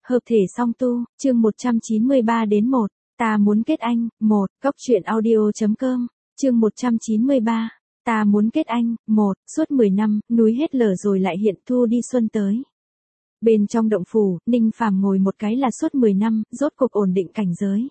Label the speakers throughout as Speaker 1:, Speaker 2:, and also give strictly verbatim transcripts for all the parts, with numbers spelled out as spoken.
Speaker 1: Hợp thể song tu, chương một trăm chín mươi ba đến một. Ta muốn kết anh, một. Cóc truyện audio.com, chương một trăm chín mươi ba. Ta muốn kết anh, một. Suốt mười năm, núi hết lở rồi lại hiện, thu đi xuân tới. Bên trong động phủ, Ninh Phàm ngồi một cái là suốt mười năm, rốt cục ổn định cảnh giới.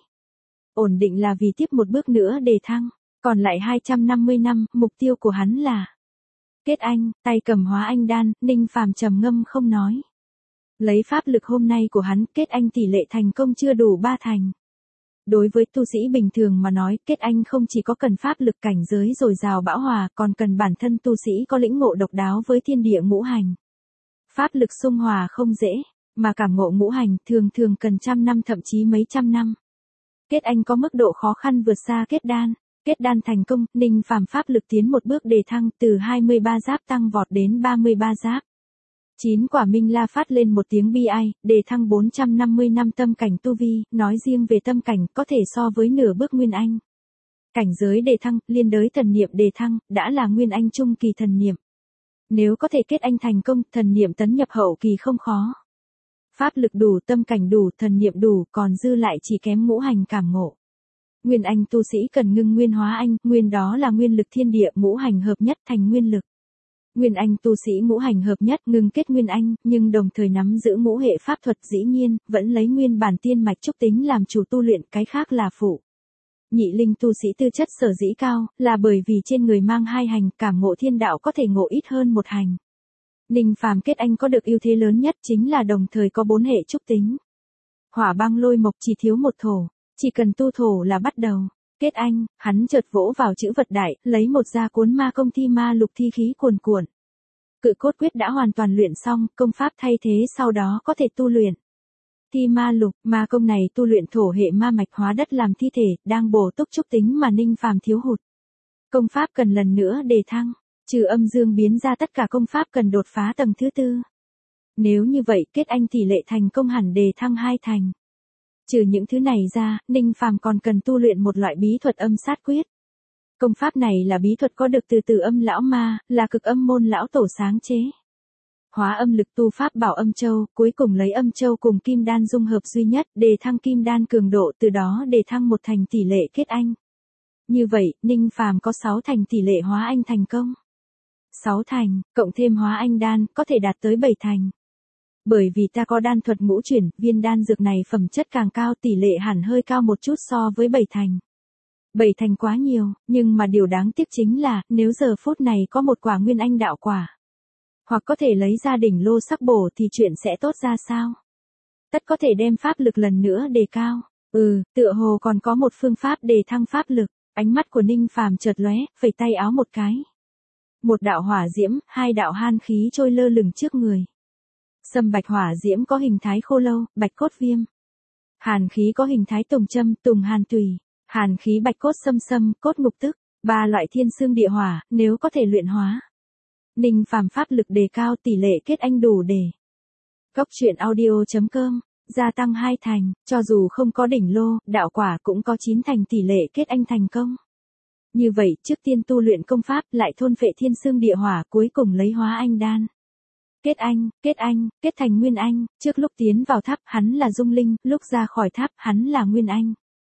Speaker 1: Ổn định là vì tiếp một bước nữa đề thăng, còn lại hai trăm năm mươi năm, mục tiêu của hắn là kết anh, tay cầm hóa anh đan, Ninh Phàm trầm ngâm không nói. Lấy pháp lực hôm nay của hắn, kết anh tỷ lệ thành công chưa đủ ba thành. Đối với tu sĩ bình thường mà nói, kết anh không chỉ có cần pháp lực cảnh giới dồi dào bão hòa, còn cần bản thân tu sĩ có lĩnh ngộ độc đáo với thiên địa ngũ hành. Pháp lực xung hòa không dễ, mà cảm ngộ ngũ hành thường thường cần trăm năm thậm chí mấy trăm năm. Kết anh có mức độ khó khăn vượt xa kết đan. Kết đan thành công, Ninh Phàm pháp lực tiến một bước đề thăng từ hai mươi ba giáp tăng vọt đến ba mươi ba giáp. Chín quả minh la phát lên một tiếng bi ai, đề thăng bốn trăm năm mươi năm tâm cảnh tu vi, nói riêng về tâm cảnh có thể so với nửa bước nguyên anh. Cảnh giới đề thăng, liên đới thần niệm đề thăng, đã là nguyên anh trung kỳ thần niệm. Nếu có thể kết anh thành công, thần niệm tấn nhập hậu kỳ không khó. Pháp lực đủ, tâm cảnh đủ, thần niệm đủ, còn dư lại chỉ kém ngũ hành cảm ngộ. Nguyên anh tu sĩ cần ngưng nguyên hóa anh, nguyên đó là nguyên lực thiên địa ngũ hành hợp nhất thành nguyên lực. Nguyên anh tu sĩ ngũ hành hợp nhất ngưng kết nguyên anh, nhưng đồng thời nắm giữ ngũ hệ pháp thuật dĩ nhiên, vẫn lấy nguyên bản tiên mạch trúc tính làm chủ tu luyện, cái khác là phụ. Nhị linh tu sĩ tư chất sở dĩ cao, là bởi vì trên người mang hai hành, cảm ngộ thiên đạo có thể ngộ ít hơn một hành. Ninh Phàm kết anh có được ưu thế lớn nhất chính là đồng thời có bốn hệ trúc tính. Hỏa băng lôi mộc chỉ thiếu một thổ. Chỉ cần tu thổ là bắt đầu. Kết anh, hắn chợt vỗ vào chữ vật đại, lấy một gia cuốn ma công thi ma lục thi khí cuồn cuộn. Cự cốt quyết đã hoàn toàn luyện xong, công pháp thay thế sau đó có thể tu luyện. Thi ma lục, ma công này tu luyện thổ hệ ma mạch hóa đất làm thi thể, đang bổ túc trúc tính mà Ninh Phàm thiếu hụt. Công pháp cần lần nữa đề thăng, trừ âm dương biến ra tất cả công pháp cần đột phá tầng thứ tư. Nếu như vậy, kết anh tỷ lệ thành công hẳn đề thăng hai thành. Trừ những thứ này ra, Ninh Phàm còn cần tu luyện một loại bí thuật âm sát quyết. Công pháp này là bí thuật có được từ từ âm lão ma, là cực âm môn lão tổ sáng chế. Hóa âm lực tu pháp bảo âm châu, cuối cùng lấy âm châu cùng kim đan dung hợp duy nhất, đề thăng kim đan cường độ, từ đó đề thăng một thành tỷ lệ kết anh. Như vậy, Ninh Phàm có sáu thành tỷ lệ hóa anh thành công. sáu thành, cộng thêm hóa anh đan, có thể đạt tới bảy thành. Bởi vì ta có đan thuật ngũ chuyển, viên đan dược này phẩm chất càng cao, tỷ lệ hẳn hơi cao một chút so với bảy thành. bảy thành quá nhiều, nhưng mà điều đáng tiếc chính là, nếu giờ phút này có một quả nguyên anh đạo quả, hoặc có thể lấy ra đỉnh lô sắc bổ thì chuyện sẽ tốt ra sao? Tất có thể đem pháp lực lần nữa đề cao. Ừ, tựa hồ còn có một phương pháp đề thăng pháp lực, ánh mắt của Ninh Phàm chợt lóe, phẩy tay áo một cái. Một đạo hỏa diễm, hai đạo han khí trôi lơ lửng trước người. Sâm bạch hỏa diễm có hình thái khô lâu, bạch cốt viêm. Hàn khí có hình thái tùng châm, tùng hàn tùy. Hàn khí bạch cốt xâm xâm, cốt ngục tức. Ba loại thiên xương địa hỏa, nếu có thể luyện hóa. Ninh Phàm pháp lực đề cao, tỷ lệ kết anh đủ để. Cóc truyện audio.com, gia tăng hai thành, cho dù không có đỉnh lô, đạo quả cũng có chín thành tỷ lệ kết anh thành công. Như vậy, trước tiên tu luyện công pháp, lại thôn phệ thiên xương địa hỏa, cuối cùng lấy hóa anh đan. Kết anh, kết anh, kết thành nguyên anh, trước lúc tiến vào tháp, hắn là dung linh, lúc ra khỏi tháp, hắn là nguyên anh.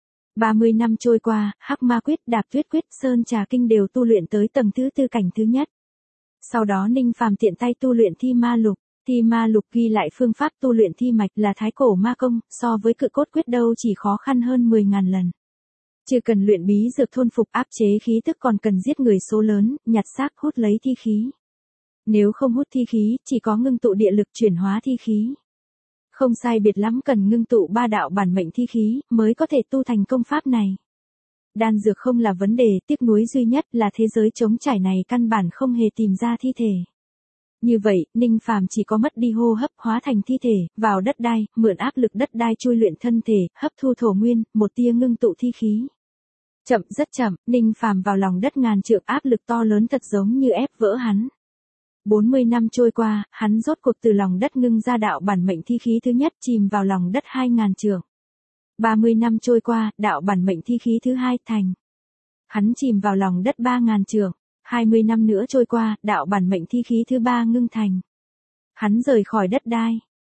Speaker 1: ba mươi năm trôi qua, hắc ma quyết, đạp tuyết quyết, sơn trà kinh đều tu luyện tới tầng thứ tư cảnh thứ nhất. Sau đó Ninh Phàm tiện tay tu luyện thi ma lục. Thi ma lục ghi lại phương pháp tu luyện thi mạch là thái cổ ma công, so với cự cốt quyết đâu chỉ khó khăn hơn mười ngàn lần. Chưa cần luyện bí dược thôn phục áp chế khí tức, còn cần giết người số lớn, nhặt xác hút lấy thi khí. Nếu không hút thi khí, chỉ có ngưng tụ địa lực chuyển hóa thi khí. Không sai biệt lắm cần ngưng tụ ba đạo bản mệnh thi khí, mới có thể tu thành công pháp này. Đan dược không là vấn đề, tiếc nuối duy nhất là thế giới trống trải này căn bản không hề tìm ra thi thể. Như vậy, Ninh Phàm chỉ có mất đi hô hấp, hóa thành thi thể, vào đất đai, mượn áp lực đất đai chui luyện thân thể, hấp thu thổ nguyên, một tia ngưng tụ thi khí. Chậm, rất chậm, Ninh Phàm vào lòng đất ngàn trượng, áp lực to lớn thật giống như ép vỡ hắn. bốn mươi năm trôi qua, hắn rốt cuộc từ lòng đất ngưng ra đạo bản mệnh thi khí thứ nhất, chìm vào lòng đất hai ngàn trượng. ba mươi năm trôi qua, đạo bản mệnh thi khí thứ hai thành. Hắn chìm vào lòng đất ba ngàn trượng. hai mươi năm nữa trôi qua, đạo bản mệnh thi khí thứ ba ngưng thành. Hắn rời khỏi đất đai.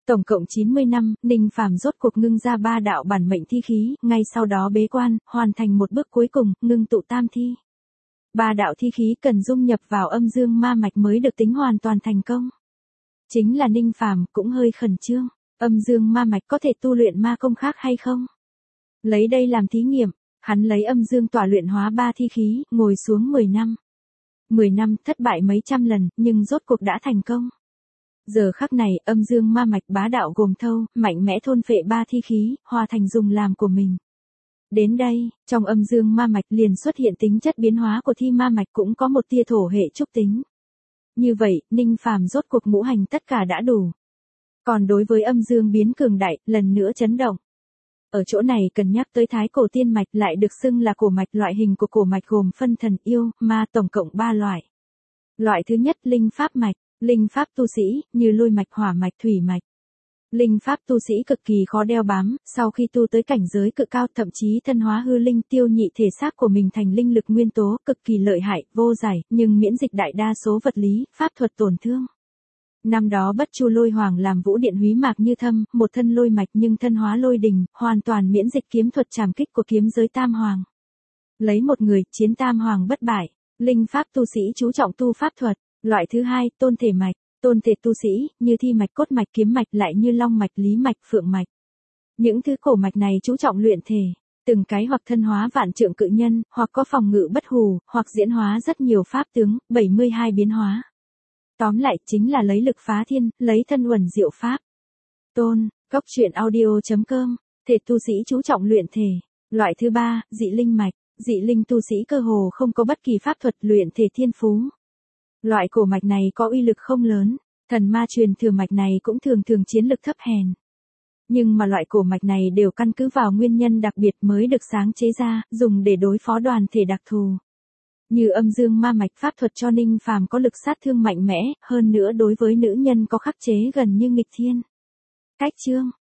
Speaker 1: Tổng cộng chín mươi năm, Ninh Phàm rốt cuộc ngưng ra ba đạo bản mệnh thi khí, ngay sau đó bế quan, hoàn thành một bước cuối cùng, ngưng tụ tam thi. Ba đạo thi khí cần dung nhập vào âm dương ma mạch mới được tính hoàn toàn thành công. Chính là Ninh Phàm cũng hơi khẩn trương, âm dương ma mạch có thể tu luyện ma công khác hay không? Lấy đây làm thí nghiệm, hắn lấy âm dương tỏa luyện hóa ba thi khí, ngồi xuống mười năm. mười năm thất bại mấy trăm lần, nhưng rốt cuộc đã thành công. Giờ khắc này, âm dương ma mạch bá đạo gồm thâu, mạnh mẽ thôn phệ ba thi khí, hòa thành dùng làm của mình. Đến đây, trong âm dương ma mạch liền xuất hiện tính chất biến hóa của thi ma mạch cũng có một tia thổ hệ trúc tính. Như vậy, Ninh Phàm rốt cuộc ngũ hành tất cả đã đủ. Còn đối với âm dương biến cường đại, lần nữa chấn động. Ở chỗ này cần nhắc tới thái cổ tiên mạch lại được xưng là cổ mạch, loại hình của cổ mạch gồm phân thần, yêu, ma tổng cộng ba loại. Loại thứ nhất linh pháp mạch, linh pháp tu sĩ, như lôi mạch, hỏa mạch, thủy mạch. Linh pháp tu sĩ cực kỳ khó đeo bám, sau khi tu tới cảnh giới cực cao thậm chí thân hóa hư linh, tiêu nhị thể xác của mình thành linh lực nguyên tố, cực kỳ lợi hại, vô giải, nhưng miễn dịch đại đa số vật lý, pháp thuật tổn thương. Năm đó Bất Chu Lôi Hoàng làm Vũ Điện Húy Mạc Như Thâm, một thân lôi mạch nhưng thân hóa lôi đình, hoàn toàn miễn dịch kiếm thuật trảm kích của kiếm giới Tam Hoàng. Lấy một người, chiến Tam Hoàng bất bại. Linh pháp tu sĩ chú trọng tu pháp thuật. Loại thứ hai, tôn thể mạch. Tôn thể tu sĩ, như thi mạch, cốt mạch, kiếm mạch, lại như long mạch, lý mạch, phượng mạch. Những thứ cổ mạch này chú trọng luyện thể, từng cái hoặc thân hóa vạn trượng cự nhân, hoặc có phòng ngự bất hủ, hoặc diễn hóa rất nhiều pháp tướng, bảy mươi hai biến hóa. Tóm lại chính là lấy lực phá thiên, lấy thân uẩn diệu pháp. Tôn, Cốc Truyện Audio chấm com, thể tu sĩ chú trọng luyện thể. Loại thứ ba, dị linh mạch. Dị linh tu sĩ cơ hồ không có bất kỳ pháp thuật luyện thể thiên phú. Loại cổ mạch này có uy lực không lớn, thần ma truyền thừa mạch này cũng thường thường chiến lực thấp hèn. Nhưng mà loại cổ mạch này đều căn cứ vào nguyên nhân đặc biệt mới được sáng chế ra, dùng để đối phó đoàn thể đặc thù. Như âm dương ma mạch, pháp thuật cho Ninh Phàm có lực sát thương mạnh mẽ, hơn nữa đối với nữ nhân có khắc chế gần như nghịch thiên. Cách chương